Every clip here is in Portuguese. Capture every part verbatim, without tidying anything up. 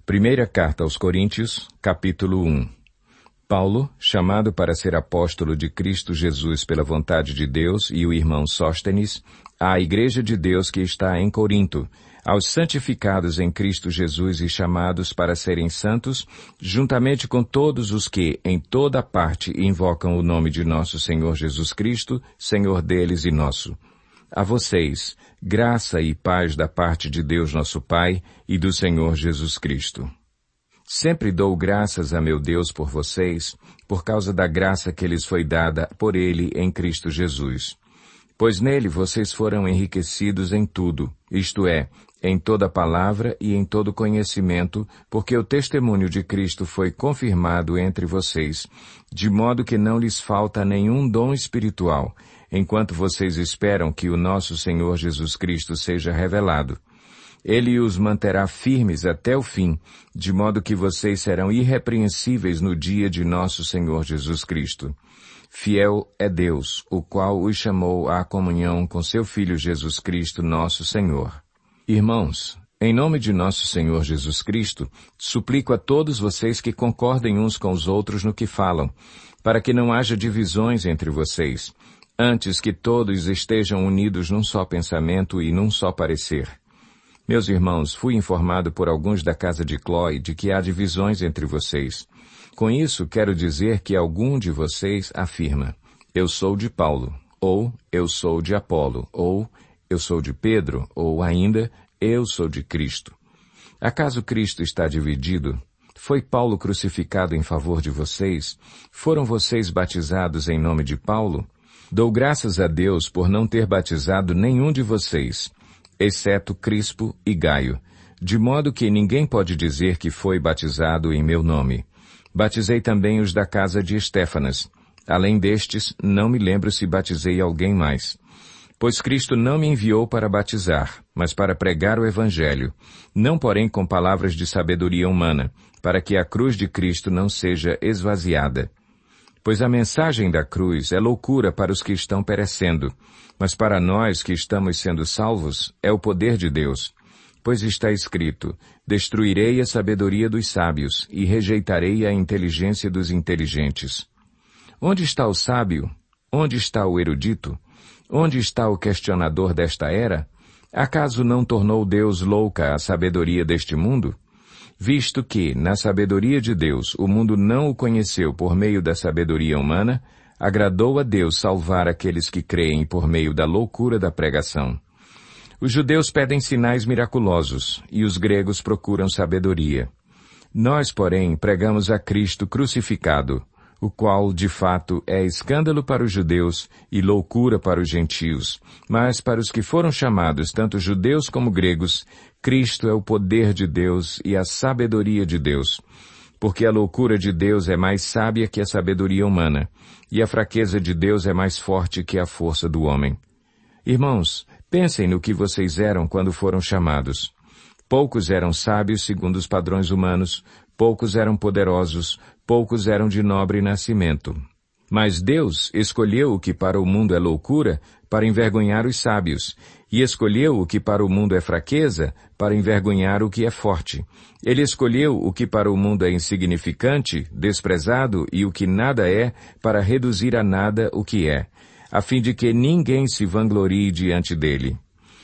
Primeira Carta aos Coríntios, capítulo um. Paulo, chamado para ser apóstolo de Cristo Jesus pela vontade de Deus, e o irmão Sóstenes, à Igreja de Deus que está em Corinto, aos santificados em Cristo Jesus e chamados para serem santos, juntamente com todos os que, em toda parte, invocam o nome de nosso Senhor Jesus Cristo, Senhor deles e nosso. A vocês, graça e paz da parte de Deus nosso Pai e do Senhor Jesus Cristo. Sempre dou graças a meu Deus por vocês, por causa da graça que lhes foi dada por Ele em Cristo Jesus. Pois nele vocês foram enriquecidos em tudo, isto é, em toda palavra e em todo conhecimento, porque o testemunho de Cristo foi confirmado entre vocês, de modo que não lhes falta nenhum dom espiritual, enquanto vocês esperam que o nosso Senhor Jesus Cristo seja revelado. Ele os manterá firmes até o fim, de modo que vocês serão irrepreensíveis no dia de nosso Senhor Jesus Cristo. Fiel é Deus, o qual os chamou à comunhão com seu Filho Jesus Cristo, nosso Senhor. Irmãos, em nome de nosso Senhor Jesus Cristo, suplico a todos vocês que concordem uns com os outros no que falam, para que não haja divisões entre vocês, antes que todos estejam unidos num só pensamento e num só parecer. Meus irmãos, fui informado por alguns da casa de Cloe de que há divisões entre vocês. Com isso, quero dizer que algum de vocês afirma, eu sou de Paulo, ou eu sou de Apolo, ou eu sou de Pedro, ou ainda, eu sou de Cristo. Acaso Cristo está dividido? Foi Paulo crucificado em favor de vocês? Foram vocês batizados em nome de Paulo? Dou graças a Deus por não ter batizado nenhum de vocês, exceto Crispo e Gaio, de modo que ninguém pode dizer que foi batizado em meu nome. Batizei também os da casa de Estéfanas. Além destes, não me lembro se batizei alguém mais. Pois Cristo não me enviou para batizar, mas para pregar o Evangelho, não porém com palavras de sabedoria humana, para que a cruz de Cristo não seja esvaziada. Pois a mensagem da cruz é loucura para os que estão perecendo, mas para nós que estamos sendo salvos é o poder de Deus. Pois está escrito, destruirei a sabedoria dos sábios e rejeitarei a inteligência dos inteligentes. Onde está o sábio? Onde está o erudito? Onde está o questionador desta era? Acaso não tornou Deus louca a sabedoria deste mundo? Visto que, na sabedoria de Deus, o mundo não o conheceu por meio da sabedoria humana, agradou a Deus salvar aqueles que creem por meio da loucura da pregação. Os judeus pedem sinais miraculosos, e os gregos procuram sabedoria. Nós, porém, pregamos a Cristo crucificado, o qual, de fato, é escândalo para os judeus e loucura para os gentios, mas para os que foram chamados, tanto judeus como gregos, Cristo é o poder de Deus e a sabedoria de Deus, porque a loucura de Deus é mais sábia que a sabedoria humana, e a fraqueza de Deus é mais forte que a força do homem. Irmãos, pensem no que vocês eram quando foram chamados. Poucos eram sábios segundo os padrões humanos, poucos eram poderosos, poucos eram de nobre nascimento. Mas Deus escolheu o que para o mundo é loucura para envergonhar os sábios, e escolheu o que para o mundo é fraqueza para envergonhar o que é forte. Ele escolheu o que para o mundo é insignificante, desprezado e o que nada é, para reduzir a nada o que é, a fim de que ninguém se vanglorie diante dele.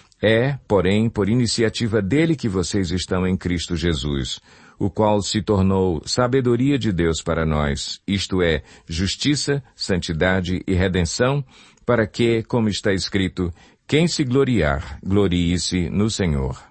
É, porém, por iniciativa dele que vocês estão em Cristo Jesus, o qual se tornou sabedoria de Deus para nós, isto é, justiça, santidade e redenção, para que, como está escrito, quem se gloriar, glorie-se no Senhor.